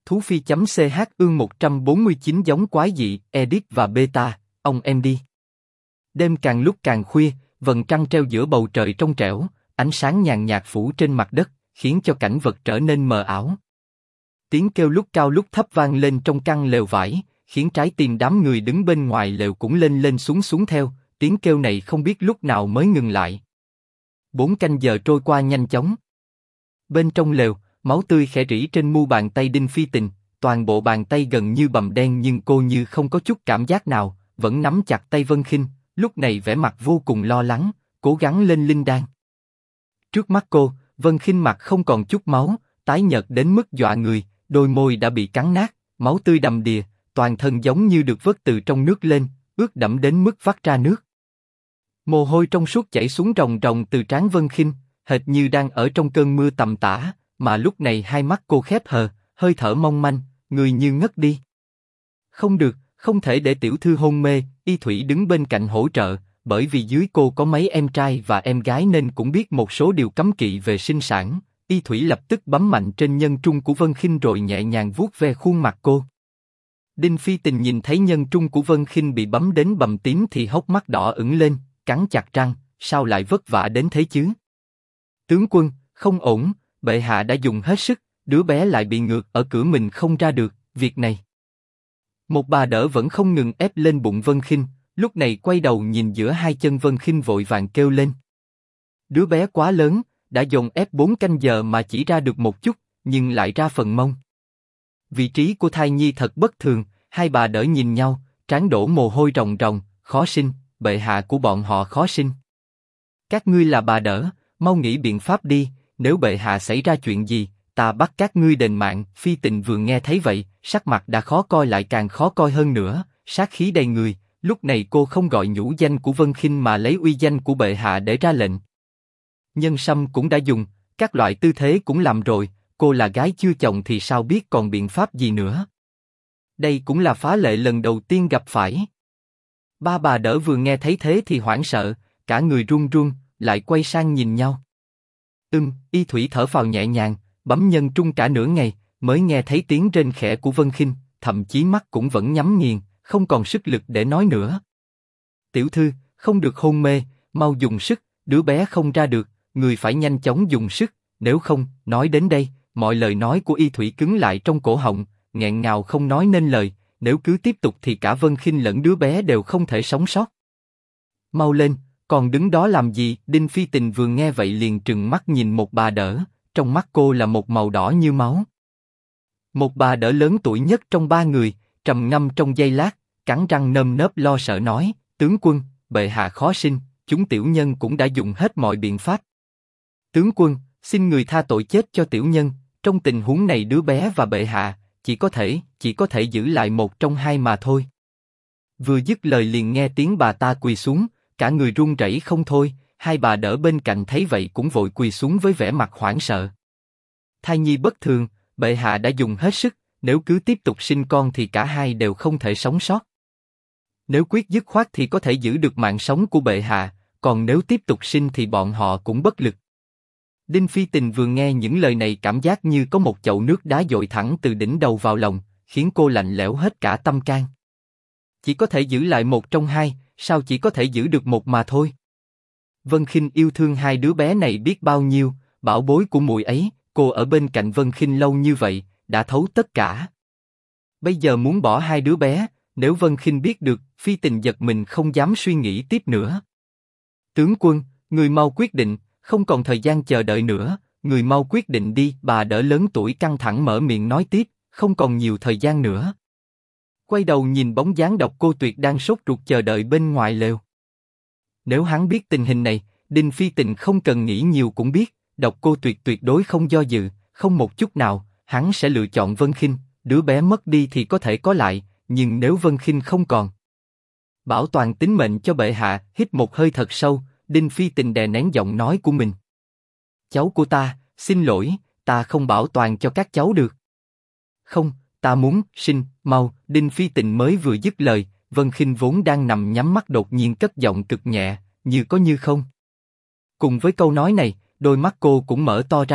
Thú Phi.ch ương 149 giống quái dị, edit và beta, ông em đi. Đêm càng lúc càng khuya, vầng trăng treo giữa bầu trời trong trẻo, ánh sáng nhàn nhạt phủ trên mặt đất, khiến cho cảnh vật trở nên mờ ảo. Tiếng kêu lúc cao lúc thấp vang lên trong căn lều vải, khiến trái tim đám người đứng bên ngoài lều cũng lên lên xuống xuống theo, tiếng kêu này không biết lúc nào mới ngừng lại. 4 canh giờ trôi qua nhanh chóng. Bên trong lều, máu tươi khẽ rỉ trên mu bàn tay Đinh Phi Tình, toàn bộ bàn tay gần như bầm đen nhưng cô như không có chút cảm giác nào, vẫn nắm chặt tay Vân Khinh, lúc này vẻ mặt vô cùng lo lắng, cố gắng lên linh đan. Trước mắt cô, Vân Khinh mặt không còn chút máu, tái nhợt đến mức dọa người, đôi môi đã bị cắn nát, máu tươi đầm đìa, toàn thân giống như được vớt từ trong nước lên, ướt đẫm đến mức vắt ra nước. Mồ hôi trong suốt chảy xuống ròng ròng từ trán Vân Khinh, hệt như đang ở trong cơn mưa tầm tã, mà lúc này hai mắt cô khép hờ, hơi thở mong manh, người như ngất đi. Không được, không thể để tiểu thư hôn mê, Y Thủy đứng bên cạnh hỗ trợ, bởi vì dưới cô có mấy em trai và em gái nên cũng biết một số điều cấm kỵ về sinh sản. Y Thủy lập tức bấm mạnh trên nhân trung của Vân Khinh rồi nhẹ nhàng vuốt ve khuôn mặt cô. Đinh Phi Tình nhìn thấy nhân trung của Vân Khinh bị bấm đến bầm tím thì hốc mắt đỏ ửng lên, cắn chặt răng, sao lại vất vả đến thế chứ? Tướng quân, không ổn, bệ hạ đã dùng hết sức, đứa bé lại bị ngược ở cửa mình không ra được, việc này. Một bà đỡ vẫn không ngừng ép lên bụng Vân Khinh, lúc này quay đầu nhìn giữa hai chân Vân Khinh vội vàng kêu lên. Đứa bé quá lớn, đã dồn ép 4 canh giờ mà chỉ ra được một chút, nhưng lại ra phần mông. Vị trí của thai nhi thật bất thường, hai bà đỡ nhìn nhau, trán đổ mồ hôi ròng ròng, khó sinh, bệ hạ của bọn họ khó sinh. Các ngươi là bà đỡ, mau nghĩ biện pháp đi, nếu bệ hạ xảy ra chuyện gì, ta bắt các ngươi đền mạng. Phi Tình vừa nghe thấy vậy, sắc mặt đã khó coi lại càng khó coi hơn nữa, sát khí đầy người. Lúc này cô không gọi nhũ danh của Vân Khinh mà lấy uy danh của bệ hạ để ra lệnh. Nhân sâm cũng đã dùng, các loại tư thế cũng làm rồi, cô là gái chưa chồng thì sao biết còn biện pháp gì nữa. Đây cũng là phá lệ lần đầu tiên gặp phải. Ba bà đỡ vừa nghe thấy thế thì hoảng sợ, cả người run run, lại quay sang nhìn nhau. Y Thủy thở phào nhẹ nhàng, bấm nhân trung cả nửa ngày, mới nghe thấy tiếng rên khẽ của Vân Khinh, thậm chí mắt cũng vẫn nhắm nghiền, không còn sức lực để nói nữa. Tiểu thư, không được hôn mê, mau dùng sức, đứa bé không ra được, người phải nhanh chóng dùng sức, nếu không. Nói đến đây, mọi lời nói của Y Thủy cứng lại trong cổ họng, nghẹn ngào không nói nên lời, nếu cứ tiếp tục thì cả Vân Khinh lẫn đứa bé đều không thể sống sót. Mau lên, còn đứng đó làm gì? Đinh Phi Tình vừa nghe vậy liền trừng mắt nhìn một bà đỡ, trong mắt cô là một màu đỏ như máu. Một bà đỡ lớn tuổi nhất trong ba người, trầm ngâm trong giây lát, cắn răng nơm nớp lo sợ nói, tướng quân, bệ hạ khó sinh, chúng tiểu nhân cũng đã dùng hết mọi biện pháp. Tướng quân, xin người tha tội chết cho tiểu nhân, trong tình huống này đứa bé và bệ hạ, chỉ có thể giữ lại một trong hai mà thôi. Vừa dứt lời liền nghe tiếng bà ta quỳ xuống, cả người run rẩy không thôi, hai bà đỡ bên cạnh thấy vậy cũng vội quỳ xuống với vẻ mặt hoảng sợ. Thai nhi bất thường, bệ hạ đã dùng hết sức, nếu cứ tiếp tục sinh con thì cả hai đều không thể sống sót. Nếu quyết dứt khoát thì có thể giữ được mạng sống của bệ hạ, còn nếu tiếp tục sinh thì bọn họ cũng bất lực. Đinh Phi Tình vừa nghe những lời này cảm giác như có một chậu nước đá dội thẳng từ đỉnh đầu vào lòng, khiến cô lạnh lẽo hết cả tâm can. Chỉ có thể giữ lại một trong hai, sao chỉ có thể giữ được một mà thôi? Vân Khinh yêu thương hai đứa bé này biết bao nhiêu, bảo bối của muội ấy, cô ở bên cạnh Vân Khinh lâu như vậy, đã thấu tất cả. Bây giờ muốn bỏ hai đứa bé, nếu Vân Khinh biết được, Phi Tình giật mình không dám suy nghĩ tiếp nữa. Tướng quân, người mau quyết định, không còn thời gian chờ đợi nữa, người mau quyết định đi. Bà đỡ lớn tuổi căng thẳng mở miệng nói tiếp, không còn nhiều thời gian nữa. Quay đầu nhìn bóng dáng Độc Cô Tuyệt đang sốt ruột chờ đợi bên ngoài lều. Nếu hắn biết tình hình này, Đinh Phi Tình không cần nghĩ nhiều cũng biết, Độc Cô Tuyệt tuyệt đối không do dự, không một chút nào, hắn sẽ lựa chọn Vân Khinh. Đứa bé mất đi thì có thể có lại, nhưng nếu Vân Khinh không còn, bảo toàn tính mệnh cho bệ hạ. Hít một hơi thật sâu, Đinh Phi Tình đè nén giọng nói của mình. Cháu của ta, xin lỗi, ta không bảo toàn cho các cháu được. Không, ta muốn sinh mau. Đinh Phi Tình mới vừa dứt lời, Vân Khinh vốn đang nằm nhắm mắt đột nhiên cất giọng cực nhẹ, như có như không. Cùng với câu nói này, đôi mắt cô cũng mở to ra,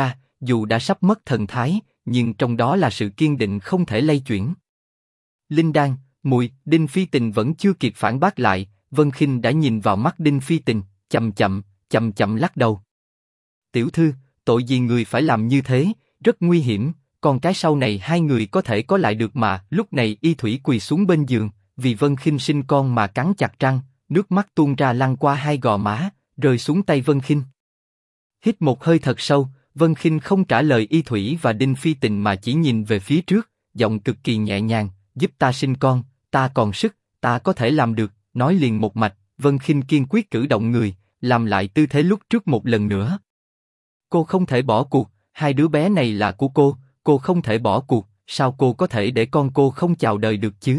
dù đã sắp mất thần thái, nhưng trong đó là sự kiên định không thể lay chuyển. Linh Đan, muội, Đinh Phi Tình vẫn chưa kịp phản bác lại, Vân Khinh đã nhìn vào mắt Đinh Phi Tình, chậm chậm lắc đầu. Tiểu thư, tội gì người phải làm như thế, rất nguy hiểm, còn cái sau này hai người có thể có lại được mà. Lúc này Y Thủy quỳ xuống bên giường, vì Vân Khinh sinh con mà cắn chặt răng, nước mắt tuôn ra lăn qua hai gò má, rơi xuống tay Vân Khinh. Hít một hơi thật sâu, Vân Khinh không trả lời Y Thủy và Đinh Phi Tình mà chỉ nhìn về phía trước, giọng cực kỳ nhẹ nhàng, giúp ta sinh con, ta còn sức, ta có thể làm được. Nói liền một mạch, Vân Khinh kiên quyết cử động người, làm lại tư thế lúc trước một lần nữa. Cô không thể bỏ cuộc, hai đứa bé này là của cô không thể bỏ cuộc, sao cô có thể để con cô không chào đời được chứ?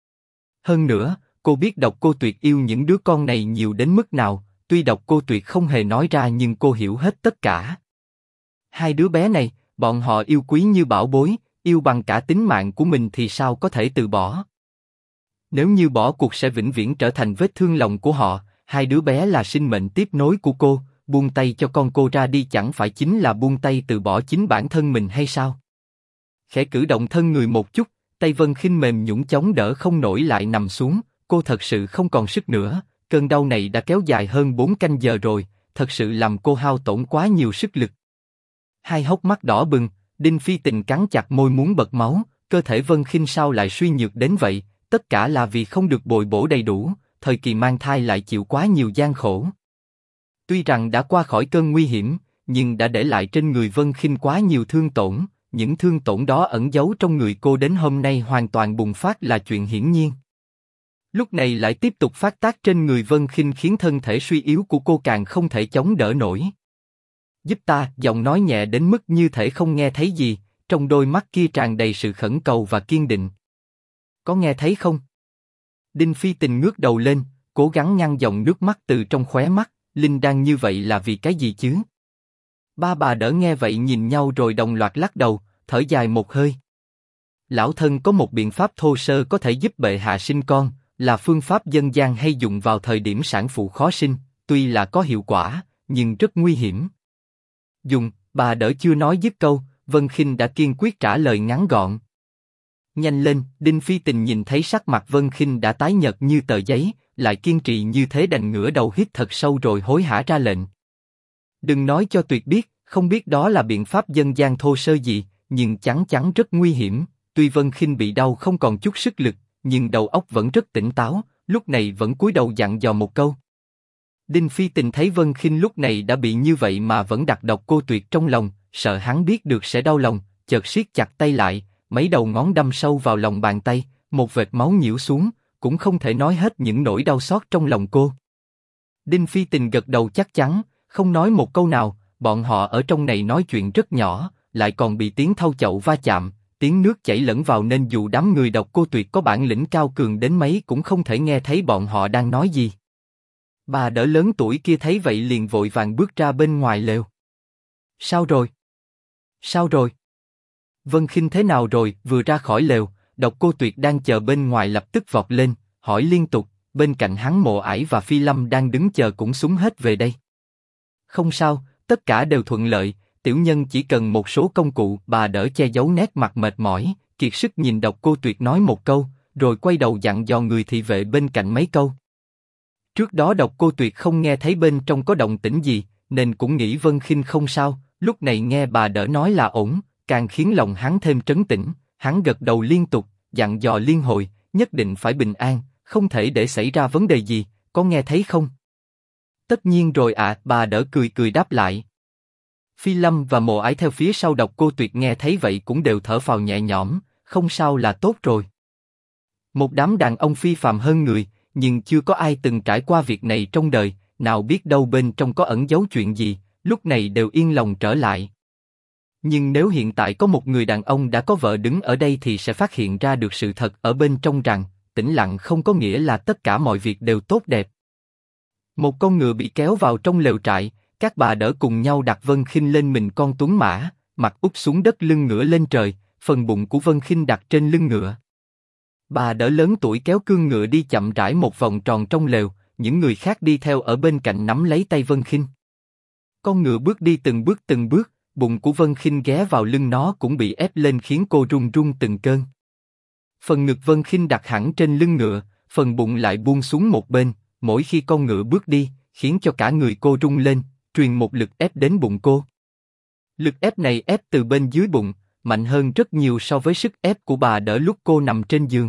Hơn nữa, cô biết Độc Cô Tuyệt yêu những đứa con này nhiều đến mức nào, tuy Độc Cô Tuyệt không hề nói ra nhưng cô hiểu hết tất cả. Hai đứa bé này, bọn họ yêu quý như bảo bối, yêu bằng cả tính mạng của mình thì sao có thể từ bỏ? Nếu như bỏ cuộc sẽ vĩnh viễn trở thành vết thương lòng của họ, hai đứa bé là sinh mệnh tiếp nối của cô, buông tay cho con cô ra đi chẳng phải chính là buông tay từ bỏ chính bản thân mình hay sao? Khẽ cử động thân người một chút, tay Vân Khinh mềm nhũn chống đỡ không nổi lại nằm xuống, cô thật sự không còn sức nữa, cơn đau này đã kéo dài hơn 4 canh giờ rồi, thật sự làm cô hao tổn quá nhiều sức lực. Hai hốc mắt đỏ bừng, Đinh Phi Tình cắn chặt môi muốn bật máu, cơ thể Vân Khinh sao lại suy nhược đến vậy, tất cả là vì không được bồi bổ đầy đủ, thời kỳ mang thai lại chịu quá nhiều gian khổ. Tuy rằng đã qua khỏi cơn nguy hiểm, nhưng đã để lại trên người Vân Khinh quá nhiều thương tổn, những thương tổn đó ẩn giấu trong người cô đến hôm nay hoàn toàn bùng phát là chuyện hiển nhiên. Lúc này lại tiếp tục phát tác trên người Vân Khinh khiến thân thể suy yếu của cô càng không thể chống đỡ nổi. Giúp ta, giọng nói nhẹ đến mức như thể không nghe thấy gì, trong đôi mắt kia tràn đầy sự khẩn cầu và kiên định. Có nghe thấy không? Đinh Phi Tình ngước đầu lên, cố gắng ngăn dòng nước mắt từ trong khóe mắt. Linh Đan như vậy là vì cái gì chứ? Ba bà đỡ nghe vậy nhìn nhau rồi đồng loạt lắc đầu, thở dài một hơi. Lão thân có một biện pháp thô sơ có thể giúp bệ hạ sinh con, là phương pháp dân gian hay dùng vào thời điểm sản phụ khó sinh, tuy là có hiệu quả, nhưng rất nguy hiểm. Dùng, bà đỡ chưa nói dứt câu, Vân Khinh đã kiên quyết trả lời ngắn gọn. Nhanh lên, Đinh Phi Tình nhìn thấy sắc mặt Vân Khinh đã tái nhợt như tờ giấy, lại kiên trì như thế đành ngửa đầu hít thật sâu rồi hối hả ra lệnh. Đừng nói cho Tuyệt biết, không biết đó là biện pháp dân gian thô sơ gì, nhưng chắn chắn rất nguy hiểm. Tuy Vân Khinh bị đau không còn chút sức lực, nhưng đầu óc vẫn rất tỉnh táo, lúc này vẫn cúi đầu dặn dò một câu. Đinh Phi Tình thấy Vân Khinh lúc này đã bị như vậy mà vẫn đặt Độc Cô Tuyệt trong lòng, sợ hắn biết được sẽ đau lòng, chợt siết chặt tay lại, mấy đầu ngón đâm sâu vào lòng bàn tay, một vệt máu nhiễu xuống, cũng không thể nói hết những nỗi đau xót trong lòng cô. Đinh Phi Tình gật đầu chắc chắn, không nói một câu nào. Bọn họ ở trong này nói chuyện rất nhỏ, lại còn bị tiếng thau chậu va chạm, tiếng nước chảy lẫn vào nên dù đám người Độc Cô Tuyệt có bản lĩnh cao cường đến mấy cũng không thể nghe thấy bọn họ đang nói gì. Bà đỡ lớn tuổi kia thấy vậy liền vội vàng bước ra bên ngoài lều. Sao rồi? Sao rồi? Vân Khinh thế nào rồi? Vừa ra khỏi lều, Độc Cô Tuyệt đang chờ bên ngoài lập tức vọt lên, hỏi liên tục. Bên cạnh hắn Mộ Ải và Phi Lâm đang đứng chờ cũng súng hết về đây. Không sao, tất cả đều thuận lợi. Tiểu nhân chỉ cần một số công cụ. Bà đỡ che giấu nét mặt mệt mỏi, kiệt sức nhìn Độc Cô Tuyệt nói một câu, rồi quay đầu dặn dò người thị vệ bên cạnh mấy câu. Trước đó Độc Cô Tuyệt không nghe thấy bên trong có động tĩnh gì, nên cũng nghĩ Vân Khinh không sao. Lúc này nghe bà đỡ nói là ổn, càng khiến lòng hắn thêm trấn tĩnh. Hắn gật đầu liên tục, dặn dò liên hồi, nhất định phải bình an, không thể để xảy ra vấn đề gì. Có nghe thấy không? Tất nhiên rồi ạ. Bà đỡ cười cười đáp lại. Phi Lâm và Mộ Ải theo phía sau Độc Cô Tuyệt nghe thấy vậy cũng đều thở phào nhẹ nhõm, không sao là tốt rồi. Một đám đàn ông phi phàm hơn người, nhưng chưa có ai từng trải qua việc này trong đời, nào biết đâu bên trong có ẩn giấu chuyện gì, lúc này đều yên lòng trở lại. Nhưng nếu hiện tại có một người đàn ông đã có vợ đứng ở đây thì sẽ phát hiện ra được sự thật ở bên trong rằng, tĩnh lặng không có nghĩa là tất cả mọi việc đều tốt đẹp. Một con ngựa bị kéo vào trong lều trại, các bà đỡ cùng nhau đặt Vân Khinh lên mình con tuấn mã, mặt úp xuống đất lưng ngựa lên trời, phần bụng của Vân Khinh đặt trên lưng ngựa. Bà đỡ lớn tuổi kéo cương ngựa đi chậm rãi một vòng tròn trong lều, những người khác đi theo ở bên cạnh nắm lấy tay Vân Khinh. Con ngựa bước đi từng bước, bụng của Vân Khinh ghé vào lưng nó cũng bị ép lên khiến cô run run từng cơn. Phần ngực Vân Khinh đặt hẳn trên lưng ngựa, phần bụng lại buông xuống một bên, mỗi khi con ngựa bước đi, khiến cho cả người cô rung lên, truyền một lực ép đến bụng cô. Lực ép này ép từ bên dưới bụng, mạnh hơn rất nhiều so với sức ép của bà đỡ lúc cô nằm trên giường.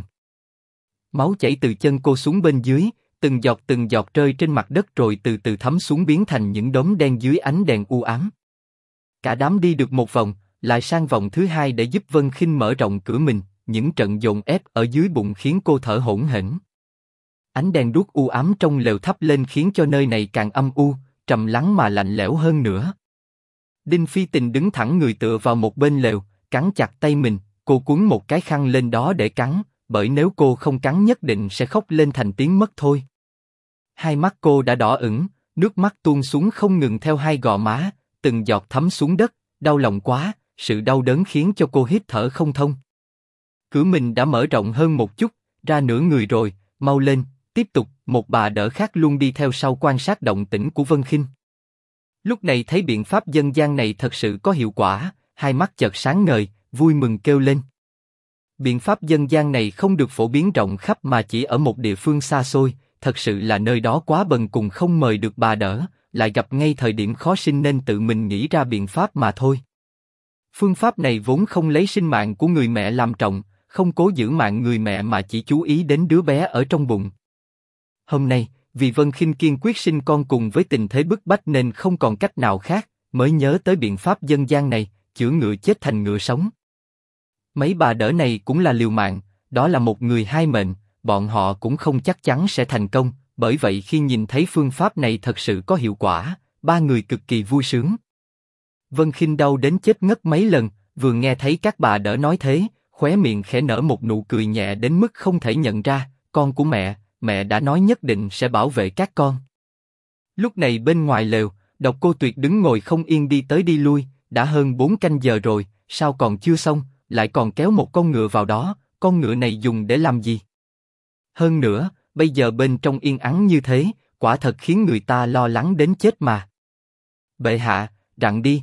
Máu chảy từ chân cô xuống bên dưới, từng giọt rơi trên mặt đất rồi từ từ thấm xuống biến thành những đốm đen dưới ánh đèn u ám. Cả đám đi được một vòng, lại sang vòng thứ hai để giúp Vân Khinh mở rộng cửa mình, những trận dồn ép ở dưới bụng khiến cô thở hổn hển. Ánh đèn đuốc u ám trong lều thắp lên khiến cho nơi này càng âm u, trầm lắng mà lạnh lẽo hơn nữa. Đinh Phi Tình đứng thẳng người tựa vào một bên lều, cắn chặt tay mình, cô quấn một cái khăn lên đó để cắn, bởi nếu cô không cắn nhất định sẽ khóc lên thành tiếng mất thôi. Hai mắt cô đã đỏ ửng, nước mắt tuôn xuống không ngừng theo hai gò má, từng giọt thấm xuống đất, đau lòng quá, sự đau đớn khiến cho cô hít thở không thông. Cửa mình đã mở rộng hơn một chút, ra nửa người rồi, mau lên, tiếp tục. Một bà đỡ khác luôn đi theo sau quan sát động tĩnh của Vân Khinh. Lúc này thấy biện pháp dân gian này thật sự có hiệu quả, hai mắt chợt sáng ngời, vui mừng kêu lên. Biện pháp dân gian này không được phổ biến rộng khắp mà chỉ ở một địa phương xa xôi, thật sự là nơi đó quá bần cùng không mời được bà đỡ, lại gặp ngay thời điểm khó sinh nên tự mình nghĩ ra biện pháp mà thôi. Phương pháp này vốn không lấy sinh mạng của người mẹ làm trọng, không cố giữ mạng người mẹ mà chỉ chú ý đến đứa bé ở trong bụng. Hôm nay, vì Vân Khinh kiên quyết sinh con cùng với tình thế bức bách nên không còn cách nào khác, mới nhớ tới biện pháp dân gian này, chữa ngựa chết thành ngựa sống. Mấy bà đỡ này cũng là liều mạng, đó là một người hai mệnh, bọn họ cũng không chắc chắn sẽ thành công, bởi vậy khi nhìn thấy phương pháp này thật sự có hiệu quả, ba người cực kỳ vui sướng. Vân Khinh đau đến chết ngất mấy lần, vừa nghe thấy các bà đỡ nói thế, khóe miệng khẽ nở một nụ cười nhẹ đến mức không thể nhận ra, con của mẹ đã nói nhất định sẽ bảo vệ các con. Lúc này bên ngoài lều, Độc Cô Tuyệt đứng ngồi không yên đi tới đi lui, đã hơn 4 canh giờ rồi, sao còn chưa xong, lại còn kéo một con ngựa vào đó, con ngựa này dùng để làm gì? Hơn nữa, bây giờ bên trong yên ắng như thế, quả thật khiến người ta lo lắng đến chết mà. Bệ hạ, rặn đi,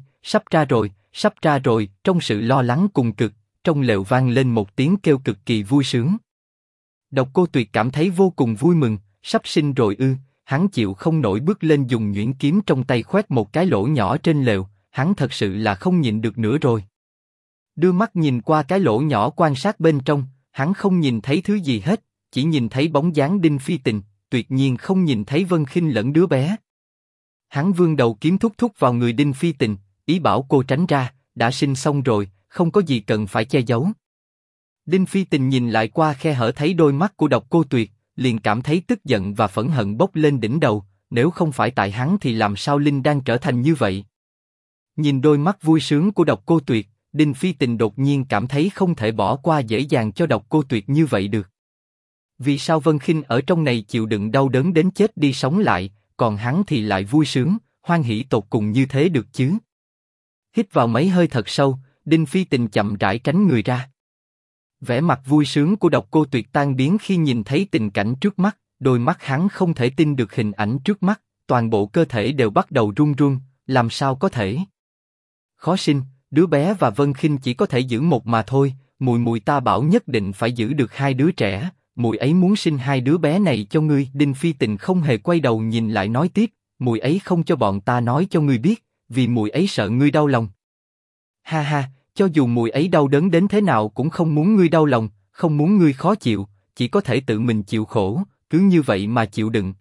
sắp ra rồi, trong sự lo lắng cùng cực, trong lều vang lên một tiếng kêu cực kỳ vui sướng. Độc Cô Tuyệt cảm thấy vô cùng vui mừng, sắp sinh rồi ư? Hắn chịu không nổi bước lên dùng nhuyễn kiếm trong tay khoét một cái lỗ nhỏ trên lều, hắn thật sự là không nhịn được nữa rồi. Đưa mắt nhìn qua cái lỗ nhỏ quan sát bên trong, hắn không nhìn thấy thứ gì hết, chỉ nhìn thấy bóng dáng Đinh Phi Tình, tuyệt nhiên không nhìn thấy Vân Khinh lẫn đứa bé. Hắn vươn đầu kiếm thúc vào người Đinh Phi Tình, ý bảo cô tránh ra, đã sinh xong rồi, không có gì cần phải che giấu. Đinh Phi Tình nhìn lại qua khe hở thấy đôi mắt của Độc Cô Tuyệt, liền cảm thấy tức giận và phẫn hận bốc lên đỉnh đầu, nếu không phải tại hắn thì làm sao Linh đang trở thành như vậy? Nhìn đôi mắt vui sướng của Độc Cô Tuyệt, Đinh Phi Tình đột nhiên cảm thấy không thể bỏ qua dễ dàng cho Độc Cô Tuyệt như vậy được. Vì sao Vân Khinh ở trong này chịu đựng đau đớn đến chết đi sống lại, còn hắn thì lại vui sướng, hoan hỉ tột cùng như thế được chứ? Hít vào mấy hơi thật sâu, Đinh Phi Tình chậm rãi tránh người ra. Vẻ mặt vui sướng của Độc Cô Tuyệt tan biến khi nhìn thấy tình cảnh trước mắt, đôi mắt hắn không thể tin được hình ảnh trước mắt, toàn bộ cơ thể đều bắt đầu run run, làm sao có thể? Khó sinh, đứa bé và Vân Khinh chỉ có thể giữ một mà thôi, mùi ta bảo nhất định phải giữ được hai đứa trẻ, mùi ấy muốn sinh hai đứa bé này cho ngươi. Đinh Phi Tình không hề quay đầu nhìn lại nói tiếp, mùi ấy không cho bọn ta nói cho ngươi biết, vì mùi ấy sợ ngươi đau lòng. Ha ha, cho dù mùi ấy đau đớn đến thế nào cũng không muốn ngươi đau lòng, không muốn ngươi khó chịu, chỉ có thể tự mình chịu khổ, cứ như vậy mà chịu đựng.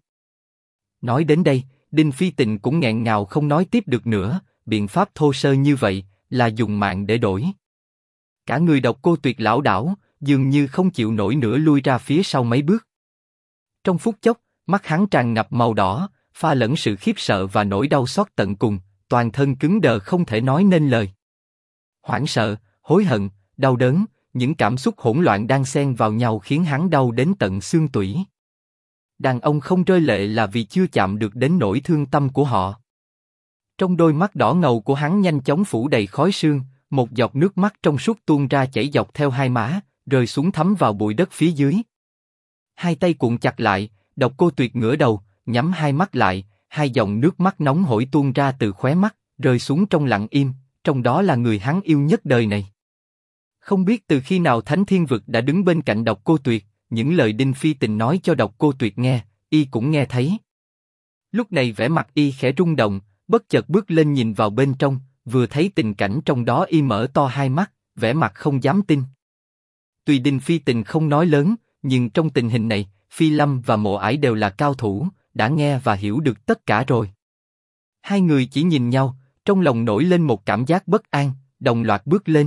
Nói đến đây, Đinh Phi Tình cũng nghẹn ngào không nói tiếp được nữa, biện pháp thô sơ như vậy, là dùng mạng để đổi. Cả người Độc Cô Tuyệt lảo đảo, dường như không chịu nổi nữa lui ra phía sau mấy bước. Trong phút chốc, mắt hắn tràn ngập màu đỏ, pha lẫn sự khiếp sợ và nỗi đau xót tận cùng, toàn thân cứng đờ không thể nói nên lời. Hoảng sợ, hối hận, đau đớn, những cảm xúc hỗn loạn đan xen vào nhau khiến hắn đau đến tận xương tủy. Đàn ông không rơi lệ là vì chưa chạm được đến nỗi thương tâm của họ. Trong đôi mắt đỏ ngầu của hắn nhanh chóng phủ đầy khói sương, một giọt nước mắt trong suốt tuôn ra chảy dọc theo hai má, rơi xuống thấm vào bụi đất phía dưới. Hai tay cuộn chặt lại, Độc Cô Tuyệt ngửa đầu, nhắm hai mắt lại, hai dòng nước mắt nóng hổi tuôn ra từ khóe mắt, rơi xuống trong lặng im, trong đó là người hắn yêu nhất đời này. Không biết từ khi nào Thánh Thiên Vực đã đứng bên cạnh Độc Cô Tuyệt, những lời Đinh Phi Tình nói cho Độc Cô Tuyệt nghe, y cũng nghe thấy. Lúc này vẻ mặt y khẽ rung động, bất chợt bước lên nhìn vào bên trong, vừa thấy tình cảnh trong đó y mở to hai mắt, vẻ mặt không dám tin. Tuy Đinh Phi Tình không nói lớn, nhưng trong tình hình này, Phi Lâm và Mộ Ải đều là cao thủ, đã nghe và hiểu được tất cả rồi. Hai người chỉ nhìn nhau, trong lòng nổi lên một cảm giác bất an, đồng loạt bước lên.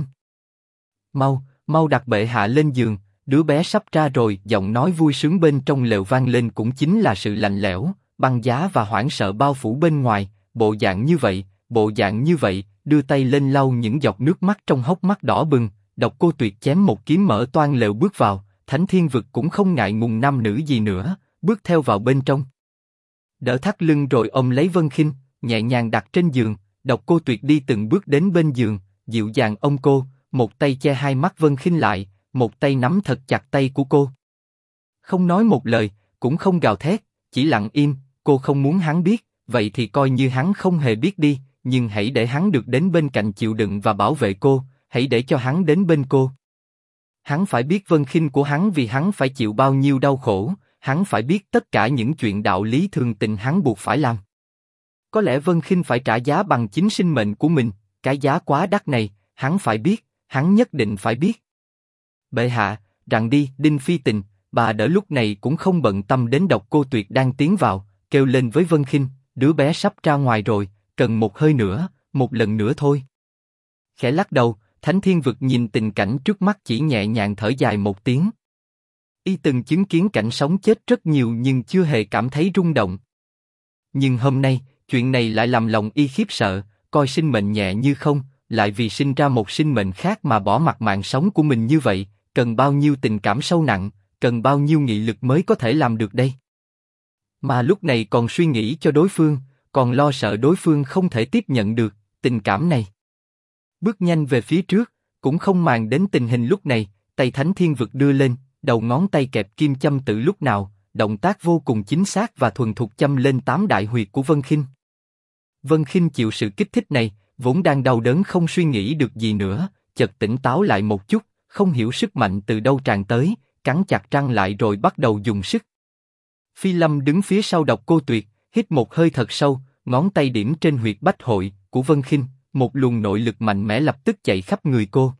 Mau, mau đặt bệ hạ lên giường, đứa bé sắp ra rồi. Giọng nói vui sướng bên trong lều vang lên cũng chính là sự lạnh lẽo, băng giá và hoảng sợ bao phủ bên ngoài. Bộ dạng như vậy, đưa tay lên lau những giọt nước mắt trong hốc mắt đỏ bừng. Độc Cô Tuyệt chém một kiếm mở toang lều bước vào, Thánh Thiên Vực cũng không ngại ngùng nam nữ gì nữa, bước theo vào bên trong. Đỡ thắt lưng rồi ôm lấy Vân Khinh, nhẹ nhàng đặt trên giường. Độc Cô Tuyệt đi từng bước đến bên giường, dịu dàng ôm cô, một tay che hai mắt Vân Khinh lại, một tay nắm thật chặt tay của cô. Không nói một lời, cũng không gào thét, chỉ lặng im. Cô không muốn hắn biết, vậy thì coi như hắn không hề biết đi, nhưng hãy để hắn được đến bên cạnh chịu đựng và bảo vệ cô, hãy để cho hắn đến bên cô. Hắn phải biết Vân Khinh của hắn vì hắn phải chịu bao nhiêu đau khổ, hắn phải biết tất cả những chuyện đạo lý thường tình hắn buộc phải làm. Có lẽ Vân Khinh phải trả giá bằng chính sinh mệnh của mình, cái giá quá đắt này, hắn phải biết, hắn nhất định phải biết. Bệ hạ, rằng đi. Đinh Phi Tình, bà đỡ lúc này cũng không bận tâm đến Độc Cô Tuyệt đang tiến vào, kêu lên với Vân Khinh, đứa bé sắp ra ngoài rồi, cần một hơi nữa, một lần nữa thôi. Khẽ lắc đầu, Thánh Thiên Vực nhìn tình cảnh trước mắt chỉ nhẹ nhàng thở dài một tiếng. Y từng chứng kiến cảnh sống chết rất nhiều nhưng chưa hề cảm thấy rung động. Nhưng hôm nay, chuyện này lại làm lòng y khiếp sợ, coi sinh mệnh nhẹ như không, lại vì sinh ra một sinh mệnh khác mà bỏ mặc mạng sống của mình như vậy, cần bao nhiêu tình cảm sâu nặng, cần bao nhiêu nghị lực mới có thể làm được đây. Mà lúc này còn suy nghĩ cho đối phương, còn lo sợ đối phương không thể tiếp nhận được tình cảm này. Bước nhanh về phía trước, cũng không màng đến tình hình lúc này, tay Thánh Thiên Vực đưa lên, đầu ngón tay kẹp kim châm từ lúc nào, động tác vô cùng chính xác và thuần thục châm lên 8 đại huyệt của Vân Khinh. Vân Khinh chịu sự kích thích này, vốn đang đau đớn không suy nghĩ được gì nữa, chợt tỉnh táo lại một chút, không hiểu sức mạnh từ đâu tràn tới, cắn chặt răng lại rồi bắt đầu dùng sức. Phi Lâm đứng phía sau Độc Cô Tuyệt, hít một hơi thật sâu, ngón tay điểm trên huyệt bách hội của Vân Khinh, một luồng nội lực mạnh mẽ lập tức chạy khắp người cô.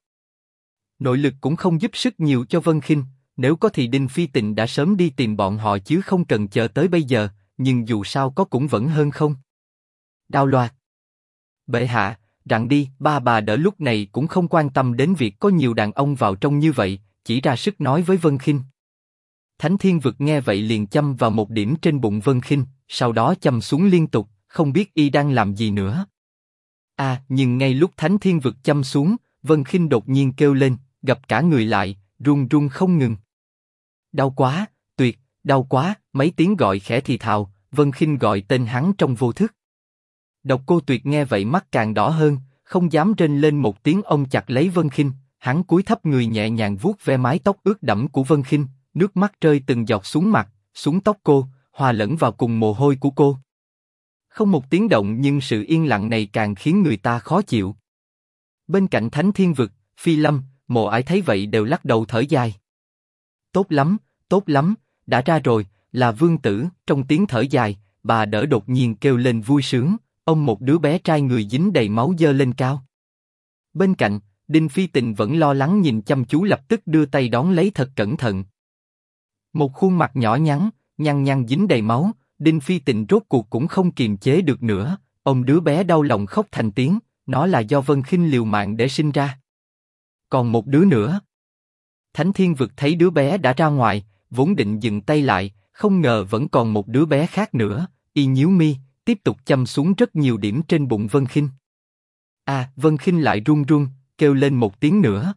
Nội lực cũng không giúp sức nhiều cho Vân Khinh, nếu có thì Đinh Phi Tình đã sớm đi tìm bọn họ chứ không cần chờ tới bây giờ, nhưng dù sao có cũng vẫn hơn không. Đao loạt. Bệ hạ, rằng đi. Bà đỡ lúc này cũng không quan tâm đến việc có nhiều đàn ông vào trong như vậy, chỉ ra sức nói với Vân Khinh. Thánh Thiên Vực nghe vậy liền châm vào một điểm trên bụng Vân Khinh, sau đó châm xuống liên tục, không biết y đang làm gì nữa. Nhưng ngay lúc Thánh Thiên Vực châm xuống, Vân Khinh đột nhiên kêu lên, gập cả người lại, run run không ngừng. Đau quá, Tuyệt, đau quá. Mấy tiếng gọi khẽ thì thào, Vân Khinh gọi tên hắn trong vô thức. Độc Cô Tuyệt nghe vậy mắt càng đỏ hơn, không dám rên lên một tiếng, ôm chặt lấy Vân Khinh, hắn cúi thấp người nhẹ nhàng vuốt ve mái tóc ướt đẫm của Vân Khinh, nước mắt rơi từng giọt xuống mặt, xuống tóc cô, hòa lẫn vào cùng mồ hôi của cô. Không một tiếng động nhưng sự yên lặng này càng khiến người ta khó chịu. Bên cạnh Thánh Thiên Vực, Phi Lâm, Mộ Ải thấy vậy đều lắc đầu thở dài. Tốt lắm, đã ra rồi, là vương tử. Trong tiếng thở dài, bà đỡ đột nhiên kêu lên vui sướng, ôm một đứa bé trai người dính đầy máu giơ lên cao. Bên cạnh, Đinh Phi Tình vẫn lo lắng nhìn chăm chú, lập tức đưa tay đón lấy thật cẩn thận. Một khuôn mặt nhỏ nhắn, nhăn nhăn dính đầy máu, Đinh Phi Tình rốt cuộc cũng không kiềm chế được nữa, ôm đứa bé đau lòng khóc thành tiếng, nó là do Vân Khinh liều mạng để sinh ra. Còn một đứa nữa. Thánh Thiên Vực thấy đứa bé đã ra ngoài, vốn định dừng tay lại, không ngờ vẫn còn một đứa bé khác nữa, y nhíu mi, tiếp tục châm xuống rất nhiều điểm trên bụng Vân Khinh. Vân Khinh lại run run, kêu lên một tiếng nữa.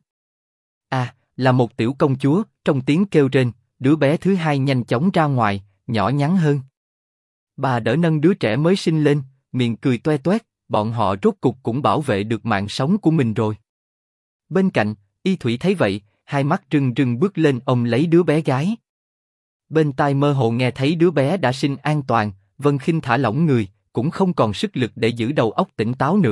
Là một tiểu công chúa. Trong tiếng kêu rên, đứa bé thứ hai nhanh chóng ra ngoài, nhỏ nhắn hơn. Bà đỡ nâng đứa trẻ mới sinh lên, miệng cười toe toét, bọn họ rốt cục cũng bảo vệ được mạng sống của mình rồi. Bên cạnh, Y Thủy thấy vậy, hai mắt rưng rưng bước lên ôm lấy đứa bé gái. Bên tai mơ hồ nghe thấy đứa bé đã sinh an toàn, Vân Khinh thả lỏng người, cũng không còn sức lực để giữ đầu óc tỉnh táo nữa,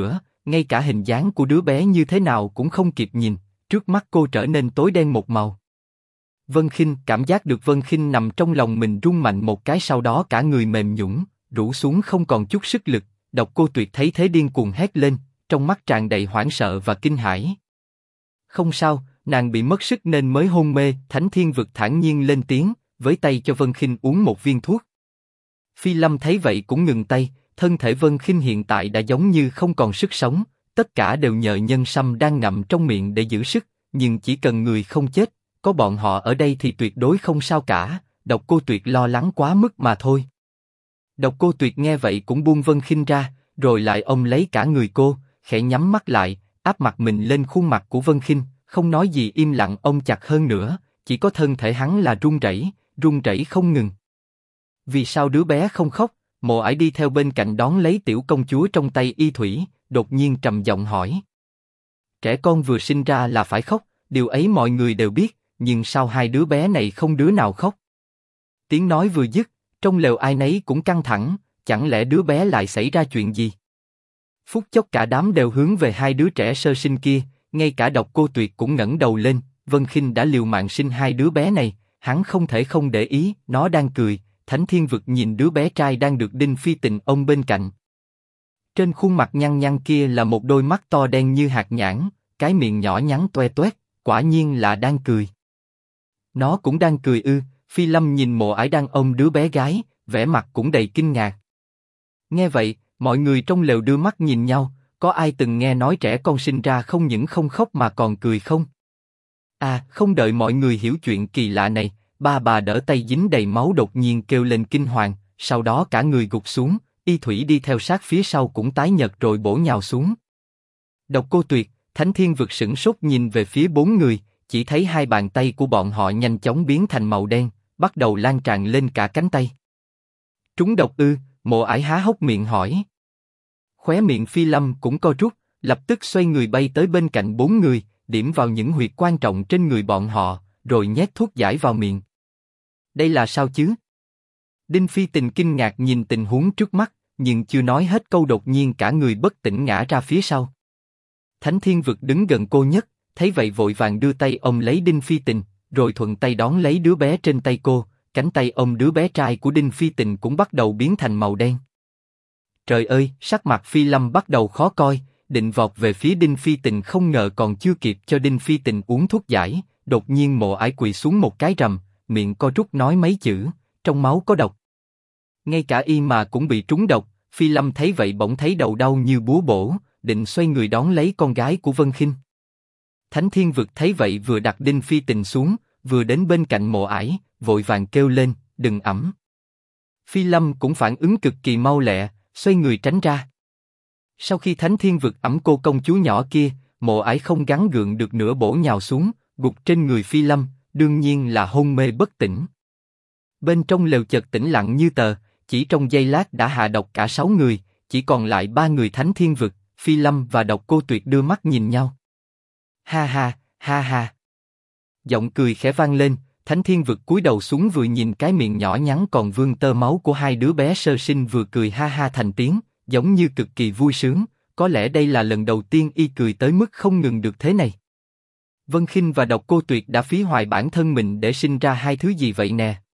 ngay cả hình dáng của đứa bé như thế nào cũng không kịp nhìn, trước mắt cô trở nên tối đen một màu. Vân Khinh cảm giác được Vân Khinh nằm trong lòng mình rung mạnh một cái, sau đó cả người mềm nhũn, rũ xuống không còn chút sức lực. Độc Cô Tuyệt thấy thế điên cuồng hét lên, trong mắt tràn đầy hoảng sợ và kinh hãi. Không sao, nàng bị mất sức nên mới hôn mê. Thánh Thiên Vực thản nhiên lên tiếng, với tay cho Vân Khinh uống một viên thuốc. Phi Lâm thấy vậy cũng ngừng tay, thân thể Vân Khinh hiện tại đã giống như không còn sức sống, tất cả đều nhờ nhân sâm đang ngậm trong miệng để giữ sức, nhưng chỉ cần người không chết, có bọn họ ở đây thì tuyệt đối không sao cả. Độc Cô Tuyệt lo lắng quá mức mà thôi. Độc Cô Tuyệt nghe vậy cũng buông Vân Khinh ra, rồi lại ôm lấy cả người cô, khẽ nhắm mắt lại, áp mặt mình lên khuôn mặt của Vân Khinh, không nói gì, im lặng ôm chặt hơn nữa, chỉ có thân thể hắn là run rẩy không ngừng. Vì sao đứa bé không khóc? Mộ Ải đi theo bên cạnh đón lấy tiểu công chúa trong tay Y Thủy, đột nhiên trầm giọng hỏi. Trẻ con vừa sinh ra là phải khóc, điều ấy mọi người đều biết, nhưng sao hai đứa bé này không đứa nào khóc? Tiếng nói vừa dứt, trong lều ai nấy cũng căng thẳng, chẳng lẽ đứa bé lại xảy ra chuyện gì? Phút chốc cả đám đều hướng về hai đứa trẻ sơ sinh kia, ngay cả Độc Cô Tuyệt cũng ngẩng đầu lên. Vân Khinh đã liều mạng sinh hai đứa bé này, hắn không thể không để ý. Nó đang cười. Thánh Thiên Vực nhìn đứa bé trai đang được Đinh Phi Tình ôm bên cạnh. Trên khuôn mặt nhăn nhăn kia là một đôi mắt to đen như hạt nhãn, cái miệng nhỏ nhắn toe toét, quả nhiên là đang cười. Nó cũng đang cười ư? Phi Lâm nhìn Mộ Ải đang ôm đứa bé gái, vẻ mặt cũng đầy kinh ngạc. Nghe vậy, mọi người trong lều đưa mắt nhìn nhau, có ai từng nghe nói trẻ con sinh ra không những không khóc mà còn cười không? À, không đợi mọi người hiểu chuyện kỳ lạ này, ba bà đỡ tay dính đầy máu đột nhiên kêu lên kinh hoàng, sau đó cả người gục xuống. Y Thủy đi theo sát phía sau cũng tái nhợt rồi bổ nhào xuống. Độc Cô Tuyệt, Thánh Thiên Vực sửng sốt nhìn về phía bốn người, chỉ thấy hai bàn tay của bọn họ nhanh chóng biến thành màu đen, bắt đầu lan tràn lên cả cánh tay. Trúng độc ư? Mộ Ải há hốc miệng hỏi. Khóe miệng Phi Lâm cũng co rút, lập tức xoay người bay tới bên cạnh bốn người, điểm vào những huyệt quan trọng trên người bọn họ, rồi nhét thuốc giải vào miệng. Đây là sao chứ? Đinh Phi Tình kinh ngạc nhìn tình huống trước mắt, nhưng chưa nói hết câu đột nhiên cả người bất tỉnh ngã ra phía sau. Thánh Thiên Vực đứng gần cô nhất, thấy vậy vội vàng đưa tay ôm lấy Đinh Phi Tình, rồi thuận tay đón lấy đứa bé trên tay cô. Cánh tay ôm đứa bé trai của Đinh Phi Tình cũng bắt đầu biến thành màu đen. Trời ơi, sắc mặt Phi Lâm bắt đầu khó coi, định vọt về phía Đinh Phi Tình, không ngờ còn chưa kịp cho Đinh Phi Tình uống thuốc giải, đột nhiên Mộ Ải quỳ xuống một cái rầm, miệng co rút nói mấy chữ, trong máu có độc. Ngay cả y mà cũng bị trúng độc. Phi Lâm thấy vậy bỗng thấy đầu đau như búa bổ, định xoay người đón lấy con gái của Vân Khinh. Thánh Thiên Vực thấy vậy vừa đặt Đinh Phi Tình xuống, vừa đến bên cạnh Mộ Ải, vội vàng kêu lên, đừng ẵm. Phi Lâm cũng phản ứng cực kỳ mau lẹ, xoay người tránh ra. Sau khi Thánh Thiên Vực ẵm cô công chúa nhỏ kia, Mộ Ải không gắng gượng được nữa bổ nhào xuống, gục trên người Phi Lâm, đương nhiên là hôn mê bất tỉnh. Bên trong lều chợt tĩnh lặng như tờ, chỉ trong giây lát đã hạ độc cả 6 người, chỉ còn lại 3 người Thánh Thiên Vực. Phi Lâm và Độc Cô Tuyệt đưa mắt nhìn nhau. Ha ha, ha ha. Giọng cười khẽ vang lên. Thánh Thiên Vực cúi đầu xuống vừa nhìn cái miệng nhỏ nhắn còn vương tơ máu của hai đứa bé sơ sinh, vừa cười ha ha thành tiếng, giống như cực kỳ vui sướng. Có lẽ đây là lần đầu tiên y cười tới mức không ngừng được thế này. Vân Khinh và Độc Cô Tuyệt đã phí hoài bản thân mình để sinh ra hai thứ gì vậy nè?